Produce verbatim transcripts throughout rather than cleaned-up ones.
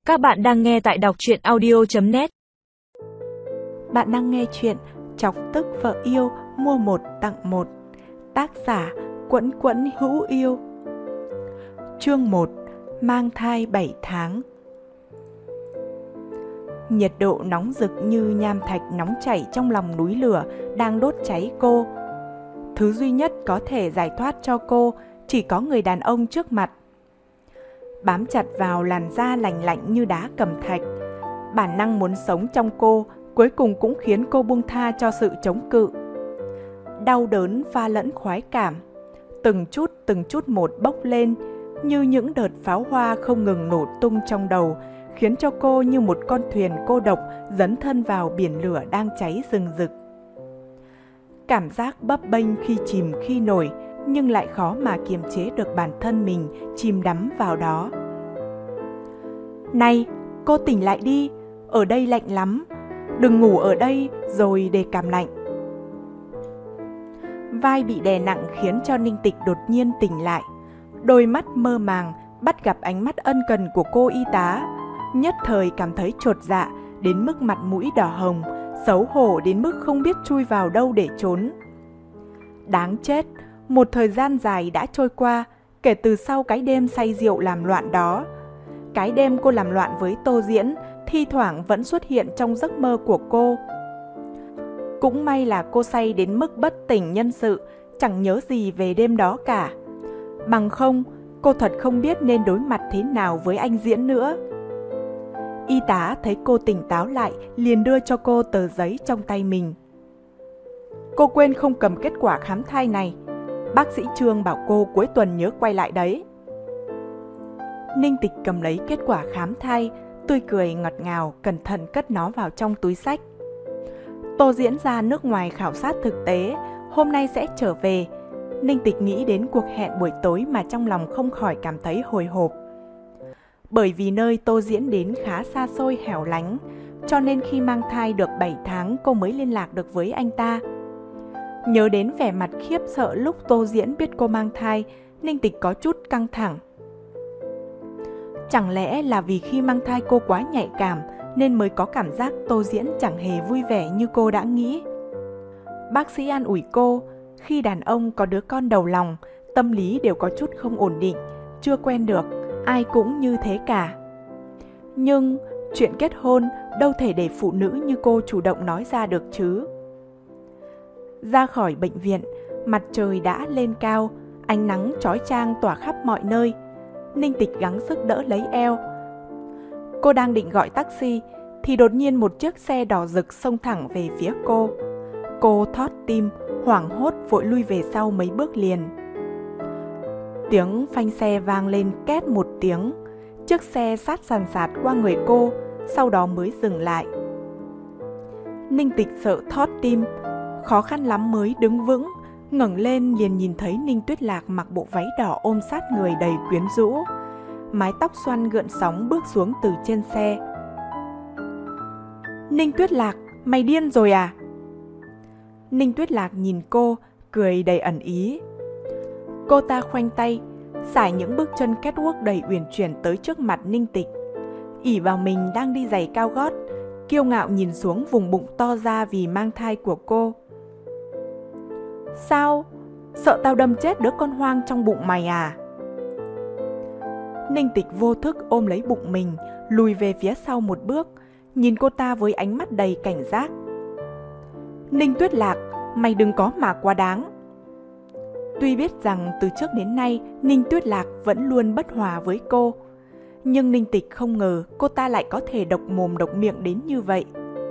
Các bạn đang nghe tại đọc truyện audio chấm net. Bạn đang nghe chuyện Chọc tức vợ yêu mua một tặng một. Tác giả Quẫn Quẫn Hữu Yêu. Chương một. Mang thai bảy tháng. Nhiệt độ nóng rực như nham thạch nóng chảy trong lòng núi lửa đang đốt cháy cô. Thứ duy nhất có thể giải thoát cho cô chỉ có người đàn ông trước mặt. Bám chặt vào làn da lành lạnh như đá cẩm thạch, bản năng muốn sống trong cô cuối cùng cũng khiến cô buông tha cho sự chống cự. Đau đớn pha lẫn khoái cảm, từng chút từng chút một bốc lên như những đợt pháo hoa không ngừng nổ tung trong đầu, khiến cho cô như một con thuyền cô độc dấn thân vào biển lửa đang cháy rừng rực. Cảm giác bấp bênh khi chìm khi nổi, nhưng lại khó mà kiềm chế được bản thân mình chìm đắm vào đó. Này, cô tỉnh lại đi, ở đây lạnh lắm, đừng ngủ ở đây rồi để cảm lạnh. Vai bị đè nặng khiến cho Ninh Tịch đột nhiên tỉnh lại. Đôi mắt mơ màng bắt gặp ánh mắt ân cần của cô y tá, nhất thời cảm thấy chột dạ đến mức mặt mũi đỏ hồng, xấu hổ đến mức không biết chui vào đâu để trốn. Đáng chết, một thời gian dài đã trôi qua kể từ sau cái đêm say rượu làm loạn đó. Cái đêm cô làm loạn với Tô Diễn thi thoảng vẫn xuất hiện trong giấc mơ của cô. Cũng may là cô say đến mức bất tỉnh nhân sự, chẳng nhớ gì về đêm đó cả. Bằng không, cô thật không biết nên đối mặt thế nào với anh Diễn nữa. Y tá thấy cô tỉnh táo lại liền đưa cho cô tờ giấy trong tay mình. Cô quên không cầm kết quả khám thai này. Bác sĩ Trương bảo cô cuối tuần nhớ quay lại đấy. Ninh Tịch cầm lấy kết quả khám thai, tươi cười ngọt ngào, cẩn thận cất nó vào trong túi xách. Tô Diễn ra nước ngoài khảo sát thực tế, hôm nay sẽ trở về. Ninh Tịch nghĩ đến cuộc hẹn buổi tối mà trong lòng không khỏi cảm thấy hồi hộp. Bởi vì nơi Tô Diễn đến khá xa xôi hẻo lánh, cho nên khi mang thai được bảy tháng cô mới liên lạc được với anh ta. Nhớ đến vẻ mặt khiếp sợ lúc Tô Diễn biết cô mang thai, Ninh Tịch có chút căng thẳng. Chẳng lẽ là vì khi mang thai cô quá nhạy cảm nên mới có cảm giác Tô Diễn chẳng hề vui vẻ như cô đã nghĩ. Bác sĩ an ủi cô, khi đàn ông có đứa con đầu lòng, tâm lý đều có chút không ổn định, chưa quen được, ai cũng như thế cả. Nhưng chuyện kết hôn đâu thể để phụ nữ như cô chủ động nói ra được chứ. Ra khỏi bệnh viện, mặt trời đã lên cao, ánh nắng chói chang tỏa khắp mọi nơi. Ninh Tịch gắng sức đỡ lấy eo. Cô đang định gọi taxi thì đột nhiên một chiếc xe đỏ rực xông thẳng về phía cô. Cô thót tim, hoảng hốt vội lui về sau mấy bước liền. Tiếng phanh xe vang lên két một tiếng. Chiếc xe sát sàn sạt qua người cô, sau đó mới dừng lại. Ninh Tịch sợ thót tim, khó khăn lắm mới đứng vững, ngẩng lên liền nhìn thấy Ninh Tuyết Lạc mặc bộ váy đỏ ôm sát người đầy quyến rũ, mái tóc xoăn gợn sóng bước xuống từ trên xe. Ninh Tuyết Lạc, mày điên rồi à? Ninh Tuyết Lạc nhìn cô, cười đầy ẩn ý. Cô ta khoanh tay, sải những bước chân catwalk đầy uyển chuyển tới trước mặt Ninh Tịch, ỷ vào mình đang đi giày cao gót, kiêu ngạo nhìn xuống vùng bụng to ra vì mang thai của cô. Sao? Sợ tao đâm chết đứa con hoang trong bụng mày à? Ninh Tịch vô thức ôm lấy bụng mình, lùi về phía sau một bước, nhìn cô ta với ánh mắt đầy cảnh giác. Ninh Tuyết Lạc, mày đừng có mà quá đáng. Tuy biết rằng từ trước đến nay Ninh Tuyết Lạc vẫn luôn bất hòa với cô, nhưng Ninh Tịch không ngờ cô ta lại có thể độc mồm độc miệng đến như vậy.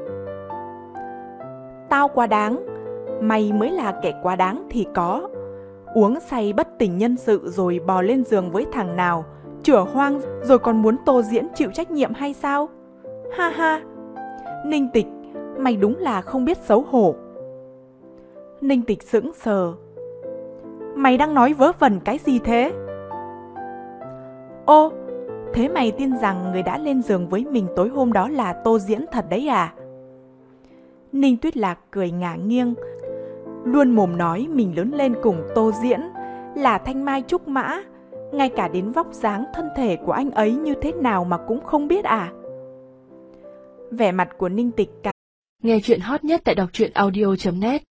Tao quá đáng? Mày mới là kẻ quá đáng thì có. Uống say bất tỉnh nhân sự rồi bò lên giường với thằng nào, chửa hoang rồi còn muốn Tô Diễn chịu trách nhiệm hay sao? Ha ha! Ninh Tịch, mày đúng là không biết xấu hổ. Ninh Tịch sững sờ. Mày đang nói vớ vẩn cái gì thế? Ô, thế mày tin rằng người đã lên giường với mình tối hôm đó là Tô Diễn thật đấy à? Ninh Tuyết Lạc cười ngả nghiêng, luôn mồm nói mình lớn lên cùng Tô Diễn, là thanh mai trúc mã, ngay cả đến vóc dáng thân thể của anh ấy như thế nào mà cũng không biết à? Vẻ mặt của Ninh Tịch càng... Nghe chuyện hot nhất tại đọc truyện audio chấm net